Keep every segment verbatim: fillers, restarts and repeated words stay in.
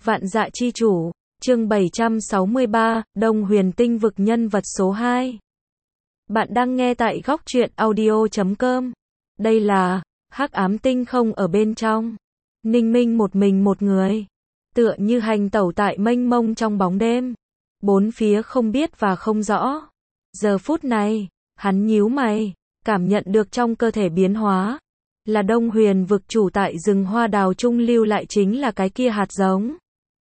Vạn Dạ Chi Chủ, chương bảy trăm sáu mươi ba, Đông Huyền Tinh Vực nhân vật số hai. Bạn đang nghe tại góc truyện audio chấm com. Đây là Hắc Ám Tinh Không ở bên trong. Ninh Minh một mình một người, tựa như hành tẩu tại mênh mông trong bóng đêm. Bốn phía không biết và không rõ. Giờ phút này, hắn nhíu mày, cảm nhận được trong cơ thể biến hóa. Là Đông Huyền vực chủ tại rừng hoa đào trung lưu lại chính là cái kia hạt giống.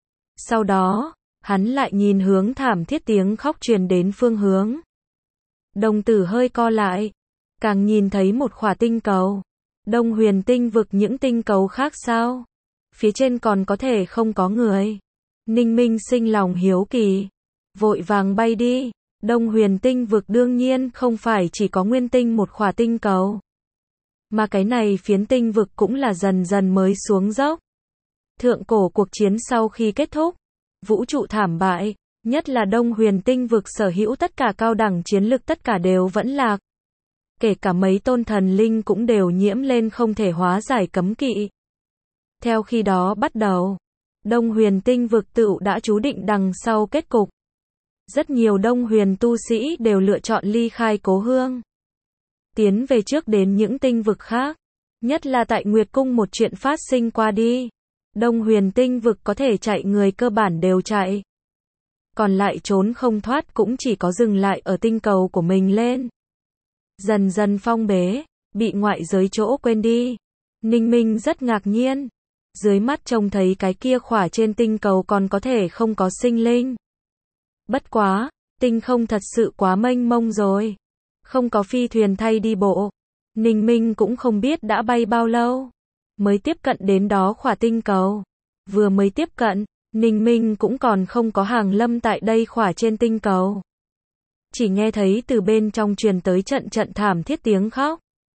Sau đó, hắn lại nhìn hướng thảm thiết tiếng khóc truyền đến phương hướng. Đồng tử hơi co lại, càng nhìn thấy một khỏa tinh cầu. Đông Huyền tinh vực những tinh cầu khác sao? Phía trên còn có thể không có người. Ninh Minh sinh lòng hiếu kỳ, vội vàng bay đi. Đông Huyền tinh vực đương nhiên không phải chỉ có nguyên tinh một khỏa tinh cầu, mà cái này phiến tinh vực cũng là dần dần mới xuống dốc. Thượng cổ cuộc chiến sau khi kết thúc, vũ trụ thảm bại, nhất là Đông Huyền tinh vực sở hữu tất cả cao đẳng chiến lực tất cả đều vẫn lạc. Kể cả mấy tôn thần linh cũng đều nhiễm lên không thể hóa giải cấm kỵ. Theo khi đó bắt đầu, Đông Huyền tinh vực tựu đã chú định đằng sau kết cục. Rất nhiều Đông Huyền tu sĩ đều lựa chọn ly khai cố hương, tiến về trước đến những tinh vực khác. Nhất là tại Nguyệt Cung một chuyện phát sinh qua đi, Đông Huyền tinh vực có thể chạy người cơ bản đều chạy. Còn lại trốn không thoát cũng chỉ có dừng lại ở tinh cầu của mình lên. Dần dần phong bế, bị ngoại giới chỗ quên đi. Ninh Minh rất ngạc nhiên. Dưới mắt trông thấy cái kia khỏa trên tinh cầu còn có thể không có sinh linh. Bất quá, tinh không thật sự quá mênh mông rồi. Không có phi thuyền thay đi bộ. Ninh Minh cũng không biết đã bay bao lâu mới tiếp cận đến đó khỏa tinh cầu. Vừa mới tiếp cận, Ninh Minh cũng còn không có hàng lâm tại đây khỏa trên tinh cầu. Chỉ nghe thấy từ bên trong truyền tới trận trận thảm thiết tiếng khóc.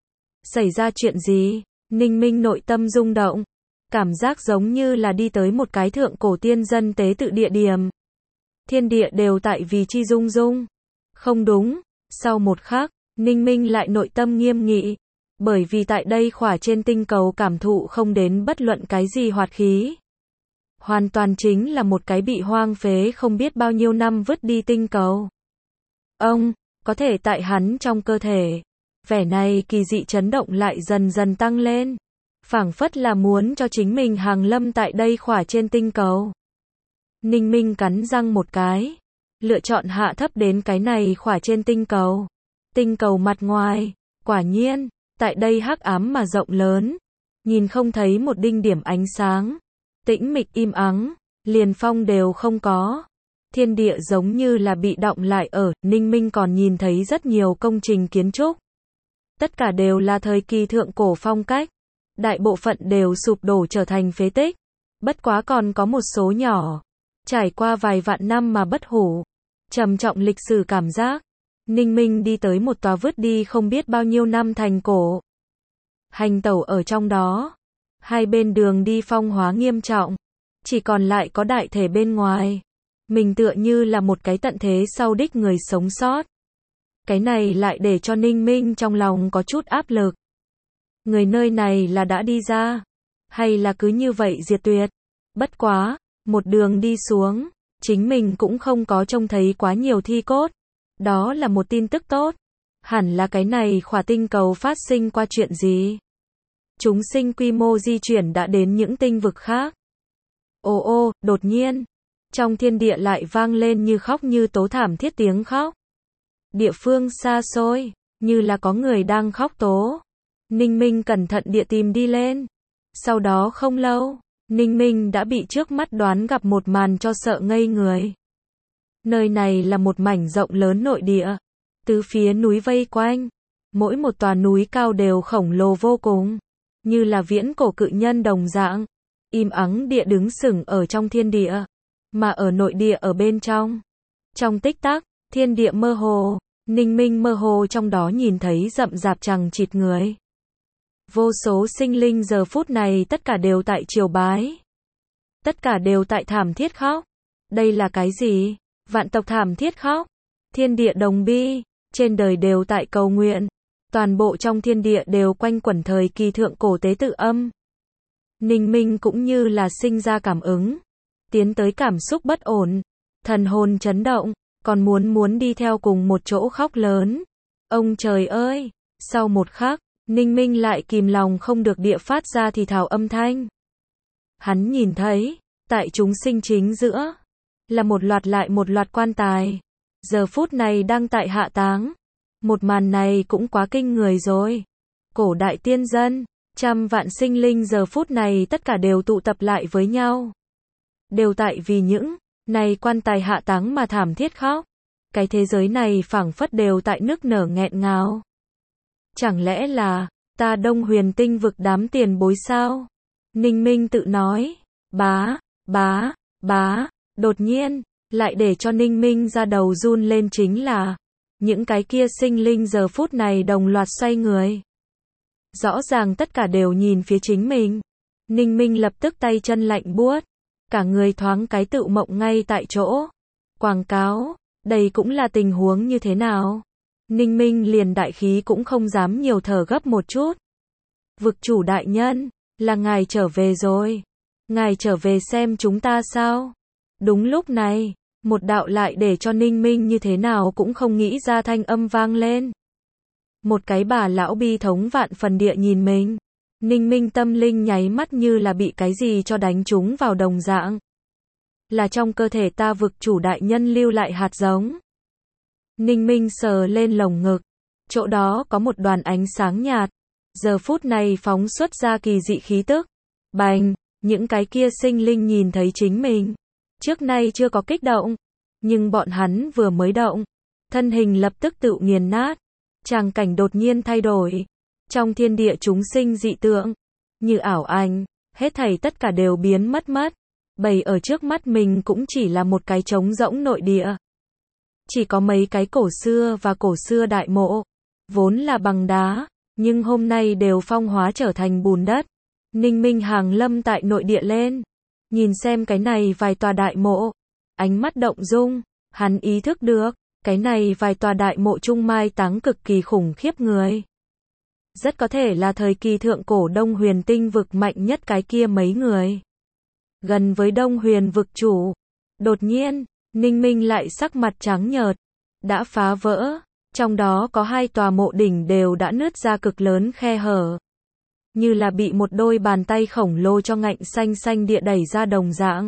Xảy ra chuyện gì? Ninh Minh nội tâm rung động. Cảm giác giống như là đi tới một cái thượng cổ tiên dân tế tự địa điểm. Thiên địa đều tại vì chi rung rung. Không đúng. Sau một khắc, Ninh Minh lại nội tâm nghiêm nghị. Bởi vì tại đây khỏa trên tinh cầu cảm thụ không đến bất luận cái gì hoạt khí. Hoàn toàn chính là một cái bị hoang phế không biết bao nhiêu năm vứt đi tinh cầu. Ông, có thể tại hắn trong cơ thể. Vẻ này kỳ dị chấn động lại dần dần tăng lên. Phảng phất là muốn cho chính mình hàng lâm tại đây khỏa trên tinh cầu. Ninh Minh cắn răng một cái. Lựa chọn hạ thấp đến cái này khỏa trên tinh cầu. Tinh cầu mặt ngoài, quả nhiên, tại đây hắc ám mà rộng lớn. Nhìn không thấy một đinh điểm ánh sáng. Tĩnh mịch im ắng, liền phong đều không có. Thiên địa giống như là bị đọng lại ở. Ninh Minh còn nhìn thấy rất nhiều công trình kiến trúc. Tất cả đều là thời kỳ thượng cổ phong cách. Đại bộ phận đều sụp đổ trở thành phế tích. Bất quá còn có một số nhỏ, trải qua vài vạn năm mà bất hủ. Trầm trọng lịch sử cảm giác. Ninh Minh đi tới một tòa vứt đi không biết bao nhiêu năm thành cổ. Hành tẩu ở trong đó. Hai bên đường đi phong hóa nghiêm trọng. Chỉ còn lại có đại thể bên ngoài. Mình tựa như là một cái tận thế sau đích người sống sót. Cái này lại để cho Ninh Minh trong lòng có chút áp lực. Người nơi này là đã đi ra, hay là cứ như vậy diệt tuyệt? Bất quá, một đường đi xuống, chính mình cũng không có trông thấy quá nhiều thi cốt. Đó là một tin tức tốt. Hẳn là cái này khỏa tinh cầu phát sinh qua chuyện gì? Chúng sinh quy mô di chuyển đã đến những tinh vực khác. Ô ô, đột nhiên, trong thiên địa lại vang lên như khóc như tố thảm thiết tiếng khóc. Địa phương xa xôi, như là có người đang khóc tố. Ninh Minh cẩn thận địa tìm đi lên. Sau đó không lâu, Ninh Minh đã bị trước mắt đoán gặp một màn cho sợ ngây người. Nơi này là một mảnh rộng lớn nội địa. Tứ phía núi vây quanh. Mỗi một tòa núi cao đều khổng lồ vô cùng. Như là viễn cổ cự nhân đồng dạng. Im ắng địa đứng sừng ở trong thiên địa. Mà ở nội địa ở bên trong. Trong tích tắc, thiên địa mơ hồ. Ninh Minh mơ hồ trong đó nhìn thấy rậm rạp chằng chịt người. Vô số sinh linh giờ phút này tất cả đều tại triều bái. Tất cả đều tại thảm thiết khóc. Đây là cái gì? Vạn tộc thảm thiết khóc. Thiên địa đồng bi. Trên đời đều tại cầu nguyện. Toàn bộ trong thiên địa đều quanh quẩn thời kỳ thượng cổ tế tự âm. Ninh Minh cũng như là sinh ra cảm ứng. tiến tới cảm xúc bất ổn, thần hồn chấn động, còn muốn muốn đi theo cùng một chỗ khóc lớn. Ông trời ơi! Sau một khắc, Ninh Minh lại kìm lòng không được địa phát ra thì thào âm thanh. Hắn nhìn thấy, tại chúng sinh chính giữa, là một loạt lại một loạt quan tài. Giờ phút này đang tại hạ táng. Một màn này cũng quá kinh người rồi. Cổ đại tiên dân, trăm vạn sinh linh giờ phút này tất cả đều tụ tập lại với nhau. Đều tại vì những này quan tài hạ táng mà thảm thiết khóc. Cái thế giới này phảng phất đều tại nức nở nghẹn ngào. Chẳng lẽ là ta Đông Huyền Tinh vực đám tiền bối sao? Ninh Minh tự nói. Bá, bá, bá. Đột nhiên, lại để cho Ninh Minh ra đầu run lên chính là những cái kia sinh linh giờ phút này đồng loạt xoay người. Rõ ràng tất cả đều nhìn phía chính mình. Ninh Minh lập tức tay chân lạnh buốt. Cả người thoáng cái tự mộng ngay tại chỗ. Quảng cáo, đây cũng là tình huống như thế nào? Ninh Minh liền đại khí cũng không dám nhiều thở gấp một chút. Vực chủ đại nhân, là ngài trở về rồi. Ngài trở về xem chúng ta sao? Đúng lúc này, một đạo lại để cho Ninh Minh như thế nào cũng không nghĩ ra thanh âm vang lên. Một cái bà lão bi thống vạn phần địa nhìn mình. Ninh Minh tâm linh nháy mắt như là bị cái gì cho đánh trúng vào đồng dạng. Là trong cơ thể ta vực chủ đại nhân lưu lại hạt giống. Ninh Minh sờ lên lồng ngực. Chỗ đó có một đoàn ánh sáng nhạt. Giờ phút này phóng xuất ra kỳ dị khí tức. Bành, những cái kia sinh linh nhìn thấy chính mình. Trước nay chưa có kích động. Nhưng bọn hắn vừa mới động. Thân hình lập tức tự nghiền nát. Tràng cảnh đột nhiên thay đổi. Trong thiên địa chúng sinh dị tượng. Như ảo ảnh. Hết thảy tất cả đều biến mất mất. Bày ở trước mắt mình cũng chỉ là một cái trống rỗng nội địa. Chỉ có mấy cái cổ xưa và cổ xưa đại mộ. Vốn là bằng đá. Nhưng hôm nay đều phong hóa trở thành bùn đất. Ninh Minh hàng lâm tại nội địa lên. Nhìn xem cái này vài tòa đại mộ. Ánh mắt động dung. Hắn ý thức được. Cái này vài tòa đại mộ trung mai táng cực kỳ khủng khiếp người. Rất có thể là thời kỳ thượng cổ Đông Huyền Tinh vực mạnh nhất cái kia mấy người. Gần với Đông Huyền vực chủ. Đột nhiên, Ninh Minh lại sắc mặt trắng nhợt. Đã phá vỡ. Trong đó có hai tòa mộ đỉnh đều đã nứt ra cực lớn khe hở. Như là bị một đôi bàn tay khổng lồ cho ngạnh xanh xanh địa đẩy ra đồng dạng.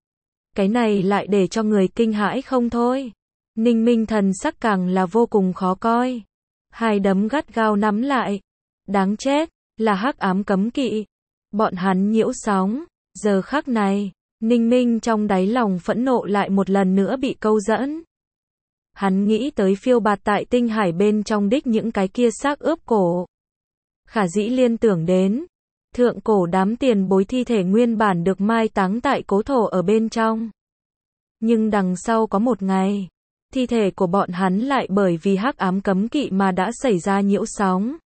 Cái này lại để cho người kinh hãi không thôi. Ninh Minh thần sắc càng là vô cùng khó coi. Hai đấm gắt gao nắm lại. Đáng chết, là hắc ám cấm kỵ. Bọn hắn nhiễu sóng. Giờ khắc này, Ninh Minh trong đáy lòng phẫn nộ lại một lần nữa bị câu dẫn. Hắn nghĩ tới phiêu bạt tại tinh hải bên trong đích những cái kia xác ướp cổ. Khả dĩ liên tưởng đến. Thượng cổ đám tiền bối thi thể nguyên bản được mai táng tại cố thổ ở bên trong. Nhưng đằng sau có một ngày. Thi thể của bọn hắn lại bởi vì hắc ám cấm kỵ mà đã xảy ra nhiễu sóng.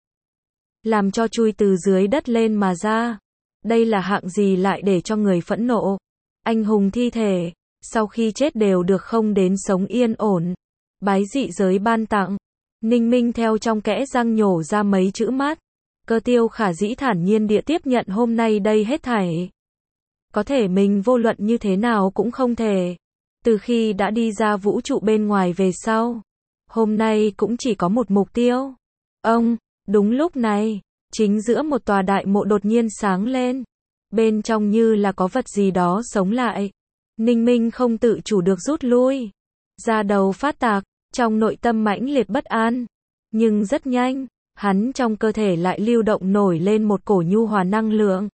Làm cho chui từ dưới đất lên mà ra. Đây là hạng gì lại để cho người phẫn nộ. Anh hùng thi thể, sau khi chết đều được không đến sống yên ổn. Bái dị giới ban tặng. Ninh Minh theo trong kẽ răng nhổ ra mấy chữ mắt. Cơ Tiêu khả dĩ thản nhiên địa tiếp nhận hôm nay đây hết thảy. Có thể mình vô luận như thế nào cũng không thể. Từ khi đã đi ra vũ trụ bên ngoài về sau. Hôm nay cũng chỉ có một mục tiêu. Ông, đúng lúc này, chính giữa một tòa đại mộ đột nhiên sáng lên. Bên trong như là có vật gì đó sống lại. Ninh Minh không tự chủ được rút lui. Da đầu phát tạc, trong nội tâm mãnh liệt bất an. Nhưng rất nhanh, hắn trong cơ thể lại lưu động nổi lên một cổ nhu hòa năng lượng.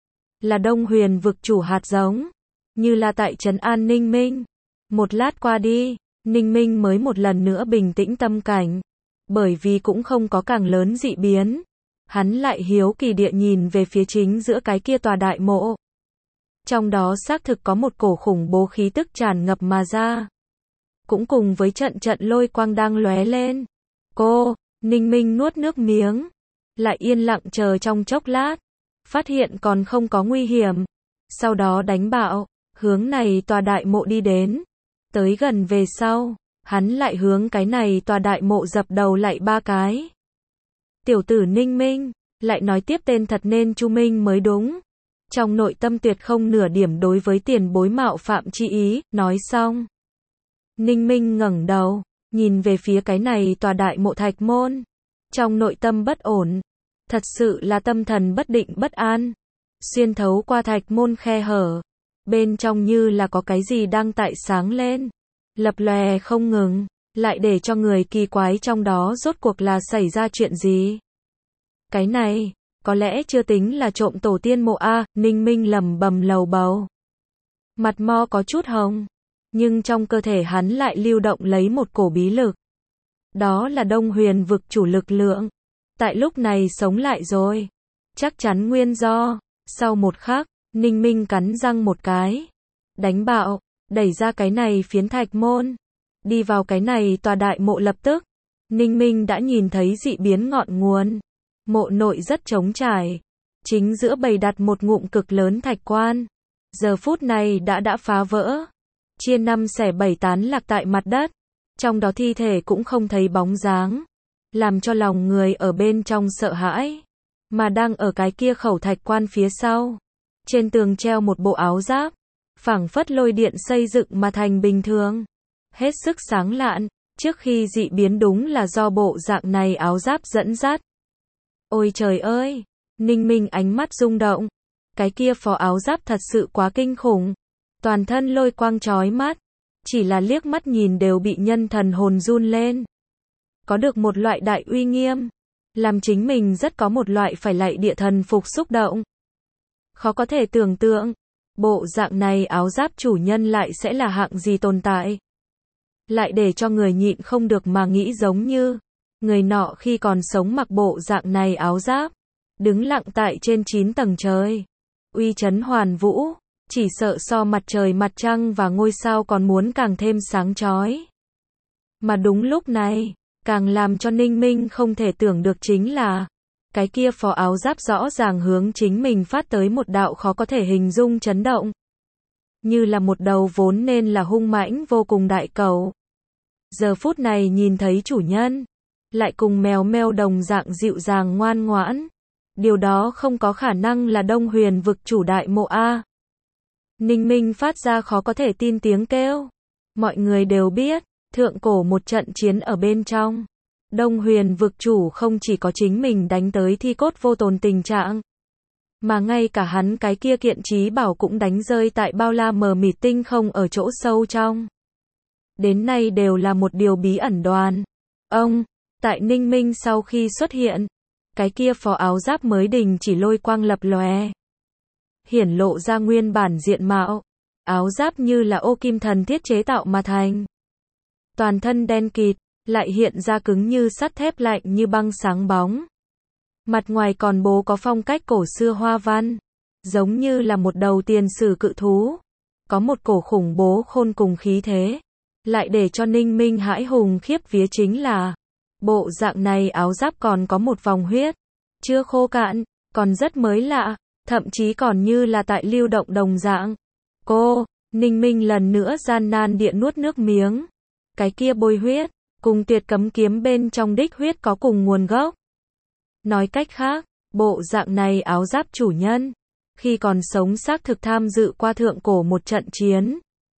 Là Đông Huyền vực chủ hạt giống. Như là tại trấn an Ninh Minh. Một lát qua đi, Ninh Minh mới một lần nữa bình tĩnh tâm cảnh. Bởi vì cũng không có càng lớn dị biến. Hắn lại hiếu kỳ địa nhìn về phía chính giữa cái kia tòa đại mộ. Trong đó xác thực có một cổ khủng bố khí tức tràn ngập mà ra. Cũng cùng với trận trận lôi quang đang lóe lên. Cô, Ninh Minh nuốt nước miếng. Lại yên lặng chờ trong chốc lát. Phát hiện còn không có nguy hiểm. Sau đó đánh bạo, hướng này tòa đại mộ đi đến. Tới gần về sau, hắn lại hướng cái này tòa đại mộ dập đầu lại ba cái. Tiểu tử Ninh Minh, lại nói tiếp tên thật nên Chu Minh mới đúng. trong nội tâm tuyệt không nửa điểm đối với tiền bối mạo phạm chi ý, nói xong. Ninh Minh ngẩng đầu, nhìn về phía cái này tòa đại mộ thạch môn. Trong nội tâm bất ổn, thật sự là tâm thần bất định bất an. Xuyên thấu qua thạch môn khe hở, bên trong như là có cái gì đang tại sáng lên, lập lòe không ngừng, lại để cho người kỳ quái trong đó rốt cuộc là xảy ra chuyện gì. Cái này, có lẽ chưa tính là trộm tổ tiên mộ a, Ninh Minh lẩm bẩm lầu bầu. Mặt mo có chút hồng, nhưng trong cơ thể hắn lại lưu động lấy một cổ bí lực. Đó là Đông Huyền vực chủ lực lượng. Tại lúc này sống lại rồi. Chắc chắn nguyên do. Sau một khắc, Ninh Minh cắn răng một cái. Đánh bạo, đẩy ra cái này phiến thạch môn. Đi vào cái này tòa đại mộ lập tức. Ninh Minh đã nhìn thấy dị biến ngọn nguồn. Mộ nội rất trống trải. Chính giữa bày đặt một ngụm cực lớn thạch quan. Giờ phút này đã đã phá vỡ. Chia năm xẻ bảy tán lạc tại mặt đất. Trong đó thi thể cũng không thấy bóng dáng. Làm cho lòng người ở bên trong sợ hãi. Mà đang ở cái kia khẩu thạch quan phía sau. Trên tường treo một bộ áo giáp. Phảng phất lôi điện xây dựng mà thành bình thường. Hết sức sáng lạn. Trước khi dị biến đúng là do bộ dạng này áo giáp dẫn dắt. Ôi trời ơi! Ninh Minh ánh mắt rung động. Cái kia phó áo giáp thật sự quá kinh khủng. Toàn thân lôi quang chói mắt. Chỉ là liếc mắt nhìn đều bị nhân thần hồn run lên. Có được một loại đại uy nghiêm. Làm chính mình rất có một loại phải lạy địa thần phục xúc động. Khó có thể tưởng tượng. Bộ dạng này áo giáp chủ nhân lại sẽ là hạng gì tồn tại. Lại để cho người nhịn không được mà nghĩ giống như. Người nọ khi còn sống mặc bộ dạng này áo giáp. Đứng lặng tại trên chín tầng trời. Uy chấn hoàn vũ. Chỉ sợ so mặt trời mặt trăng và ngôi sao còn muốn càng thêm sáng chói. Mà đúng lúc này, càng làm cho Ninh Minh không thể tưởng được chính là, cái kia phó áo giáp rõ ràng hướng chính mình phát tới một đạo khó có thể hình dung chấn động. Như là một đầu vốn nên là hung mãnh vô cùng đại cầu. Giờ phút này nhìn thấy chủ nhân, lại cùng mèo meo đồng dạng dịu dàng ngoan ngoãn. Điều đó không có khả năng là Đông Huyền vực chủ đại mộ A. Ninh Minh phát ra khó có thể tin tiếng kêu. Mọi người đều biết, thượng cổ một trận chiến ở bên trong. Đông Huyền vực chủ không chỉ có chính mình đánh tới thi cốt vô tồn tình trạng. Mà ngay cả hắn cái kia kiện trí bảo cũng đánh rơi tại bao la mờ mịt tinh không ở chỗ sâu trong. Đến nay đều là một điều bí ẩn đoan. Ông, tại Ninh Minh sau khi xuất hiện, cái kia phó áo giáp mới đình chỉ lôi quang lập lòe. Hiển lộ ra nguyên bản diện mạo. Áo giáp như là ô kim thần thiết chế tạo mà thành. Toàn thân đen kịt, lại hiện ra cứng như sắt thép lạnh như băng sáng bóng. Mặt ngoài còn bố có phong cách cổ xưa hoa văn. Giống như là một đầu tiền sử cự thú. Có một cổ khủng bố khôn cùng khí thế. Lại để cho Ninh Minh hãi hùng khiếp vía chính là, bộ dạng này áo giáp còn có một vòng huyết. Chưa khô cạn, còn rất mới lạ. Thậm chí còn như là tại lưu động đồng dạng. Cô, Ninh Minh lần nữa gian nan địa nuốt nước miếng. Cái kia bôi huyết, cùng tuyệt cấm kiếm bên trong đích huyết có cùng nguồn gốc. Nói cách khác, bộ dạng này áo giáp chủ nhân, khi còn sống xác thực tham dự qua thượng cổ một trận chiến.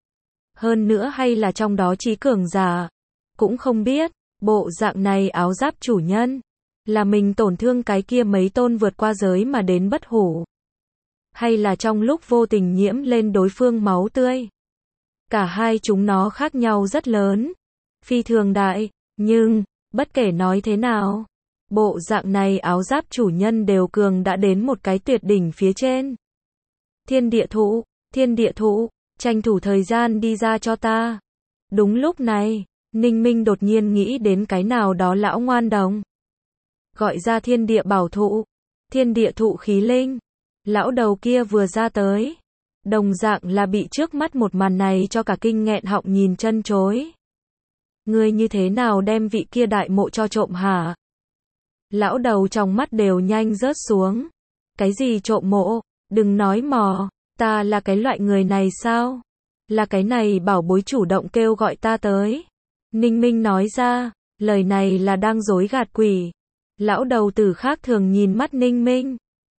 Hơn nữa hay là trong đó trí cường giả. Cũng không biết, bộ dạng này áo giáp chủ nhân, là mình tổn thương cái kia mấy tôn vượt qua giới mà đến bất hủ. Hay là trong lúc vô tình nhiễm lên đối phương máu tươi. Cả hai chúng nó khác nhau rất lớn. Phi thường đại, nhưng, bất kể nói thế nào, bộ dạng này áo giáp chủ nhân đều cường đã đến một cái tuyệt đỉnh phía trên. Thiên địa thụ, thiên địa thụ, tranh thủ thời gian đi ra cho ta. Đúng lúc này, Ninh Minh đột nhiên nghĩ đến cái nào đó lão ngoan đồng. Gọi ra thiên địa bảo thụ, thiên địa thụ khí linh. Lão đầu kia vừa ra tới. Đồng dạng là bị trước mắt một màn này cho cả kinh nghẹn họng nhìn chân chối. Ngươi như thế nào đem vị kia đại mộ cho trộm hả? Lão đầu trong mắt đều nhanh rớt xuống. Cái gì trộm mộ? Đừng nói mò. Ta là cái loại người này sao? Là cái này bảo bối chủ động kêu gọi ta tới. Ninh Minh nói ra. Lời này là đang dối gạt quỷ. Lão đầu tử khác thường nhìn mắt Ninh Minh.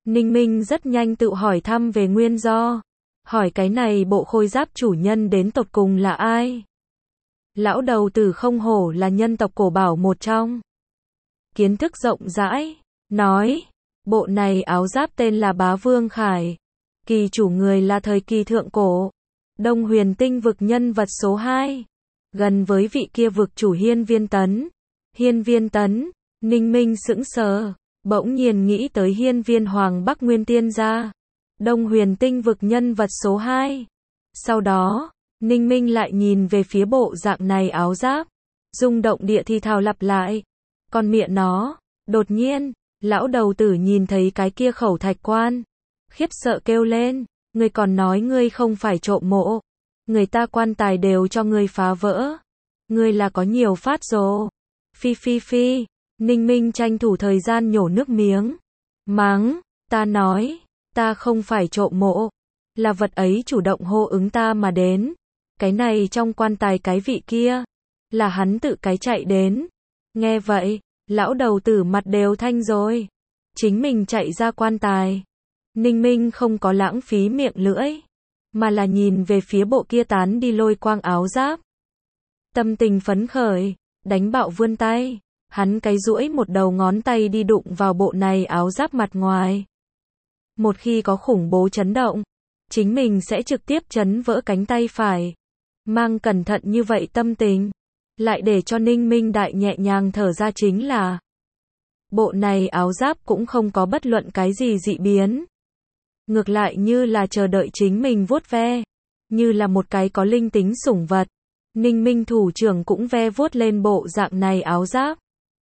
Ninh Minh rất nhanh tự hỏi thăm về nguyên do. Hỏi cái này bộ khôi giáp chủ nhân đến tột cùng là ai? Lão đầu tử không hổ là nhân tộc cổ bảo một trong. Kiến thức rộng rãi, nói, bộ này áo giáp tên là Bá Vương Khải. Kỳ chủ người là thời kỳ thượng cổ. Đông Huyền Tinh vực nhân vật số hai. Gần với vị kia vực chủ Hiên Viên Tấn. Hiên Viên Tấn, Ninh Minh sững sờ, bỗng nhiên nghĩ tới Hiên Viên Hoàng Bắc Nguyên Tiên gia. Đông Huyền Tinh vực nhân vật số hai. Sau đó, Ninh Minh lại nhìn về phía bộ dạng này áo giáp. Rung động địa thì thào lặp lại. Con mẹ nó, đột nhiên, lão đầu tử nhìn thấy cái kia khẩu thạch quan. Khiếp sợ kêu lên, ngươi còn nói ngươi không phải trộm mộ. Người ta quan tài đều cho ngươi phá vỡ. Ngươi là có nhiều phát rồ. Phi phi phi, Ninh Minh tranh thủ thời gian nhổ nước miếng. Mắng, ta nói, ta không phải trộm mộ. Là vật ấy chủ động hô ứng ta mà đến. Cái này trong quan tài cái vị kia. Là hắn tự cái chạy đến. Nghe vậy, lão đầu tử mặt đều thanh rồi. Chính mình chạy ra quan tài. Ninh Minh không có lãng phí miệng lưỡi. Mà là nhìn về phía bộ kia tán đi lôi quang áo giáp. Tâm tình phấn khởi, đánh bạo vươn tay. Hắn cái duỗi một đầu ngón tay đi đụng vào bộ này áo giáp mặt ngoài. Một khi có khủng bố chấn động, chính mình sẽ trực tiếp chấn vỡ cánh tay phải. Mang cẩn thận như vậy tâm tình, lại để cho Ninh Minh đại nhẹ nhàng thở ra chính là bộ này áo giáp cũng không có bất luận cái gì dị biến. Ngược lại như là chờ đợi chính mình vuốt ve, như là một cái có linh tính sủng vật. Ninh Minh thủ trưởng cũng ve vuốt lên bộ dạng này áo giáp.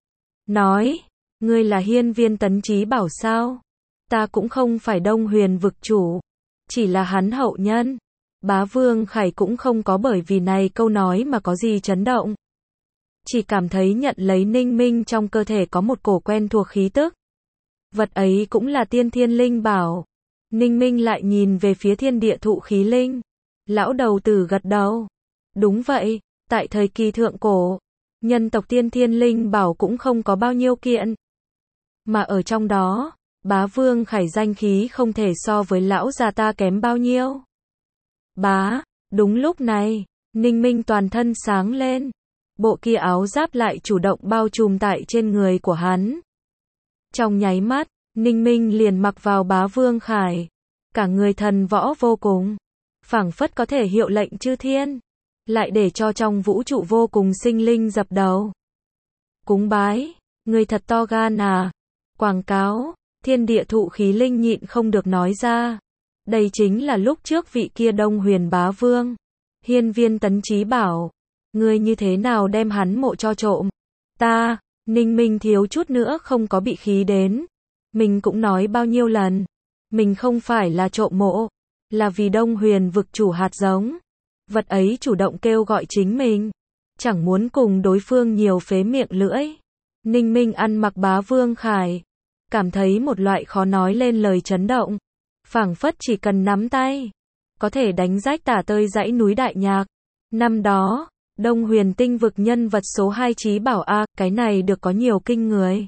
Nói, ngươi là Hiên Viên Tấn Chí bảo sao? Ta cũng không phải Đông Huyền vực chủ, chỉ là hắn hậu nhân. Bá Vương Khải cũng không có bởi vì này câu nói mà có gì chấn động. Chỉ cảm thấy nhận lấy Ninh Minh trong cơ thể có một cổ quen thuộc khí tức. Vật ấy cũng là tiên thiên linh bảo. Ninh Minh lại nhìn về phía thiên địa thụ khí linh. Lão đầu tử gật đầu. Đúng vậy, tại thời kỳ thượng cổ, nhân tộc tiên thiên linh bảo cũng không có bao nhiêu kiện. Mà ở trong đó, Bá Vương Khải danh khí không thể so với lão già ta kém bao nhiêu. Bá, đúng lúc này, Ninh Minh toàn thân sáng lên. Bộ kia áo giáp lại chủ động bao trùm tại trên người của hắn. Trong nháy mắt, Ninh Minh liền mặc vào Bá Vương Khải. Cả người thần võ vô cùng. Phảng phất có thể hiệu lệnh chư thiên. Lại để cho trong vũ trụ vô cùng sinh linh dập đầu. Cúng bái, người thật to gan à. Quảng cáo, thiên địa thụ khí linh nhịn không được nói ra. Đây chính là lúc trước vị kia Đông Huyền Bá Vương. Hiên Viên Tấn Chí bảo. Ngươi như thế nào đem hắn mộ cho trộm? Ta, Ninh Minh thiếu chút nữa không có bị khí đến. Mình cũng nói bao nhiêu lần. Mình không phải là trộm mộ. Là vì Đông Huyền vực chủ hạt giống. Vật ấy chủ động kêu gọi chính mình. Chẳng muốn cùng đối phương nhiều phế miệng lưỡi. Ninh Minh ăn mặc Bá Vương Khải. Cảm thấy một loại khó nói lên lời chấn động. Phảng phất chỉ cần nắm tay. Có thể đánh rách tả tơi dãy núi Đại Nhạc. Năm đó, Đông Huyền Tinh vực nhân vật số hai Chí bảo a, cái này được có nhiều kinh người.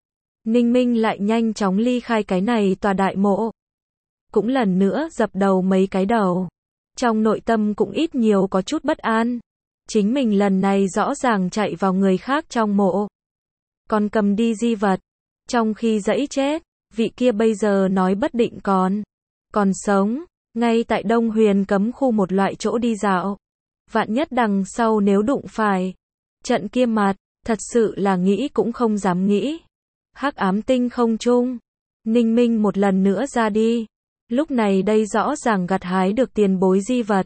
Ninh Minh lại nhanh chóng ly khai cái này tòa đại mộ. Cũng lần nữa dập đầu mấy cái đầu. Trong nội tâm cũng ít nhiều có chút bất an. Chính mình lần này rõ ràng chạy vào người khác trong mộ. Còn cầm đi di vật. Trong khi dẫy chết, vị kia bây giờ nói bất định còn. Còn sống, ngay tại Đông Huyền cấm khu một loại chỗ đi dạo. Vạn nhất đằng sau nếu đụng phải. Trận kia mặt, thật sự là nghĩ cũng không dám nghĩ. Hắc ám tinh không trung. Ninh Minh một lần nữa ra đi. Lúc này đây rõ ràng gặt hái được tiền bối di vật.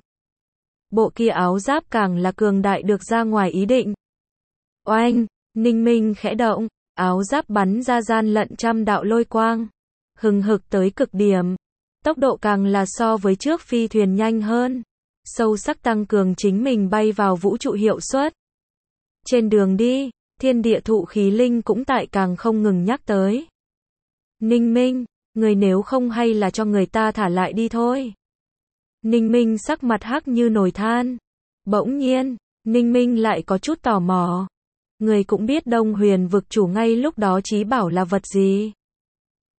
Bộ kia áo giáp càng là cường đại được ra ngoài ý định. Oanh, Ninh Minh khẽ động, áo giáp bắn ra gian lận trăm đạo lôi quang. Hừng hực tới cực điểm. Tốc độ càng là so với trước phi thuyền nhanh hơn. Sâu sắc tăng cường chính mình bay vào vũ trụ hiệu suất. Trên đường đi, thiên địa thụ khí linh cũng tại càng không ngừng nhắc tới. Ninh Minh, người nếu không hay là cho người ta thả lại đi thôi. Ninh Minh sắc mặt hắc như nồi than. Bỗng nhiên, Ninh Minh lại có chút tò mò. Người cũng biết Đông Huyền vực chủ ngay lúc đó Chí bảo là vật gì.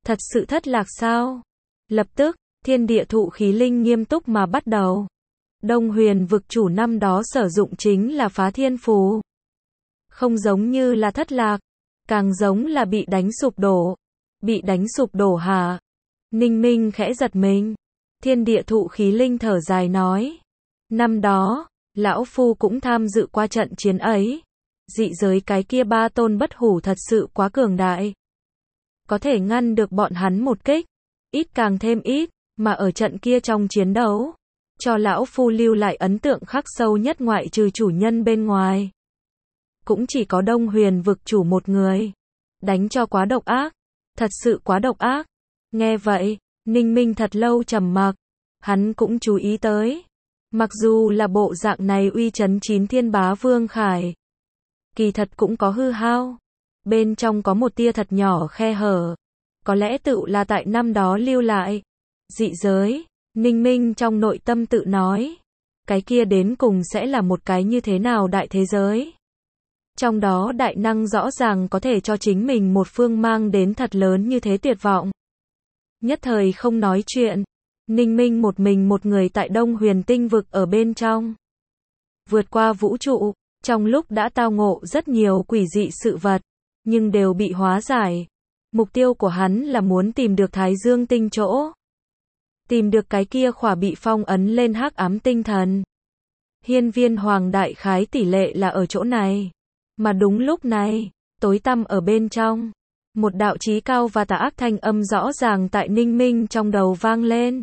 Thật sự thất lạc sao? Lập tức, thiên địa thụ khí linh nghiêm túc mà bắt đầu. Đông Huyền vực chủ năm đó sử dụng chính là phá thiên phù. Không giống như là thất lạc, càng giống là bị đánh sụp đổ. Bị đánh sụp đổ hả? Ninh Minh khẽ giật mình. Thiên địa thụ khí linh thở dài nói. Năm đó, lão phu cũng tham dự qua trận chiến ấy. Dị giới cái kia ba tôn bất hủ thật sự quá cường đại. Có thể ngăn được bọn hắn một kích. Ít càng thêm ít, mà ở trận kia trong chiến đấu. Cho lão phu lưu lại ấn tượng khắc sâu nhất ngoại trừ chủ nhân bên ngoài. Cũng chỉ có Đông Huyền vực chủ một người. Đánh cho quá độc ác. Thật sự quá độc ác. Nghe vậy, Ninh Minh thật lâu trầm mặc. Hắn cũng chú ý tới. Mặc dù là bộ dạng này uy chấn chín thiên bá vương khải. Kỳ thật cũng có hư hao. Bên trong có một tia thật nhỏ khe hở. Có lẽ tự là tại năm đó lưu lại. Dị giới, Ninh Minh trong nội tâm tự nói. Cái kia đến cùng sẽ là một cái như thế nào đại thế giới. Trong đó đại năng rõ ràng có thể cho chính mình một phương mang đến thật lớn như thế tuyệt vọng. Nhất thời không nói chuyện. Ninh Minh một mình một người tại Đông Huyền tinh vực ở bên trong. Vượt qua vũ trụ, trong lúc đã tao ngộ rất nhiều quỷ dị sự vật, nhưng đều bị hóa giải. Mục tiêu của hắn là muốn tìm được Thái Dương tinh chỗ. Tìm được cái kia khỏa bị phong ấn lên hắc ám tinh thần. Hiên viên hoàng đại khái tỷ lệ là ở chỗ này. Mà đúng lúc này, tối tăm ở bên trong. Một đạo chí cao và tà ác thanh âm rõ ràng tại Ninh Minh trong đầu vang lên.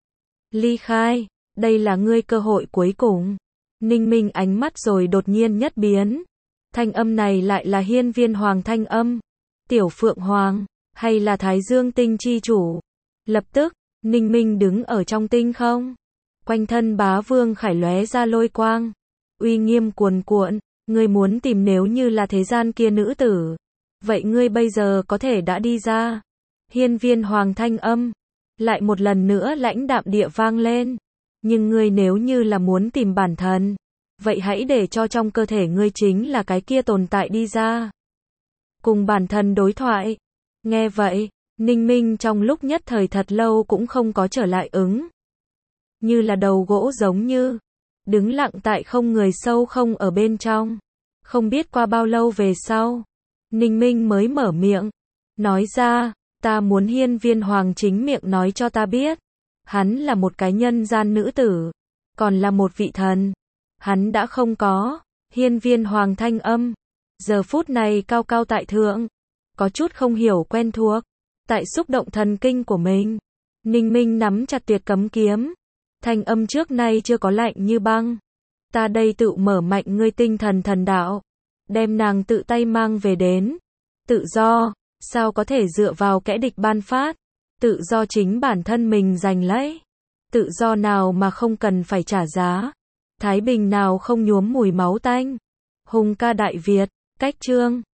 Ly khai, đây là ngươi cơ hội cuối cùng. Ninh Minh ánh mắt rồi đột nhiên nhất biến. Thanh âm này lại là hiên viên hoàng thanh âm. Tiểu Phượng Hoàng, hay là Thái Dương tinh chi chủ. Lập tức, Ninh Minh đứng ở trong tinh không. Quanh thân bá vương khải lóe ra lôi quang. Uy nghiêm cuồn cuộn, ngươi muốn tìm nếu như là thế gian kia nữ tử. Vậy ngươi bây giờ có thể đã đi ra. Hiên viên hoàng thanh âm. Lại một lần nữa lãnh đạm địa vang lên. Nhưng ngươi nếu như là muốn tìm bản thân. Vậy hãy để cho trong cơ thể ngươi chính là cái kia tồn tại đi ra. Cùng bản thân đối thoại. Nghe vậy, Ninh Minh trong lúc nhất thời thật lâu cũng không có trở lại ứng. Như là đầu gỗ giống như. Đứng lặng tại không người sâu không ở bên trong. Không biết qua bao lâu về sau. Ninh Minh mới mở miệng. Nói ra, ta muốn hiên viên hoàng chính miệng nói cho ta biết. Hắn là một cái nhân gian nữ tử. Còn là một vị thần. Hắn đã không có. Hiên viên hoàng thanh âm. Giờ phút này cao cao tại thượng. Có chút không hiểu quen thuộc. Tại xúc động thần kinh của mình. Ninh Minh nắm chặt tuyệt cấm kiếm. Thanh âm trước nay chưa có lạnh như băng. Ta đây tự mở mạnh ngươi tinh thần thần đạo. Đem nàng tự tay mang về đến. Tự do, sao có thể dựa vào kẻ địch ban phát. Tự do chính bản thân mình giành lấy. Tự do nào mà không cần phải trả giá. Thái bình nào không nhuốm mùi máu tanh. Hùng ca Đại Việt, cách chương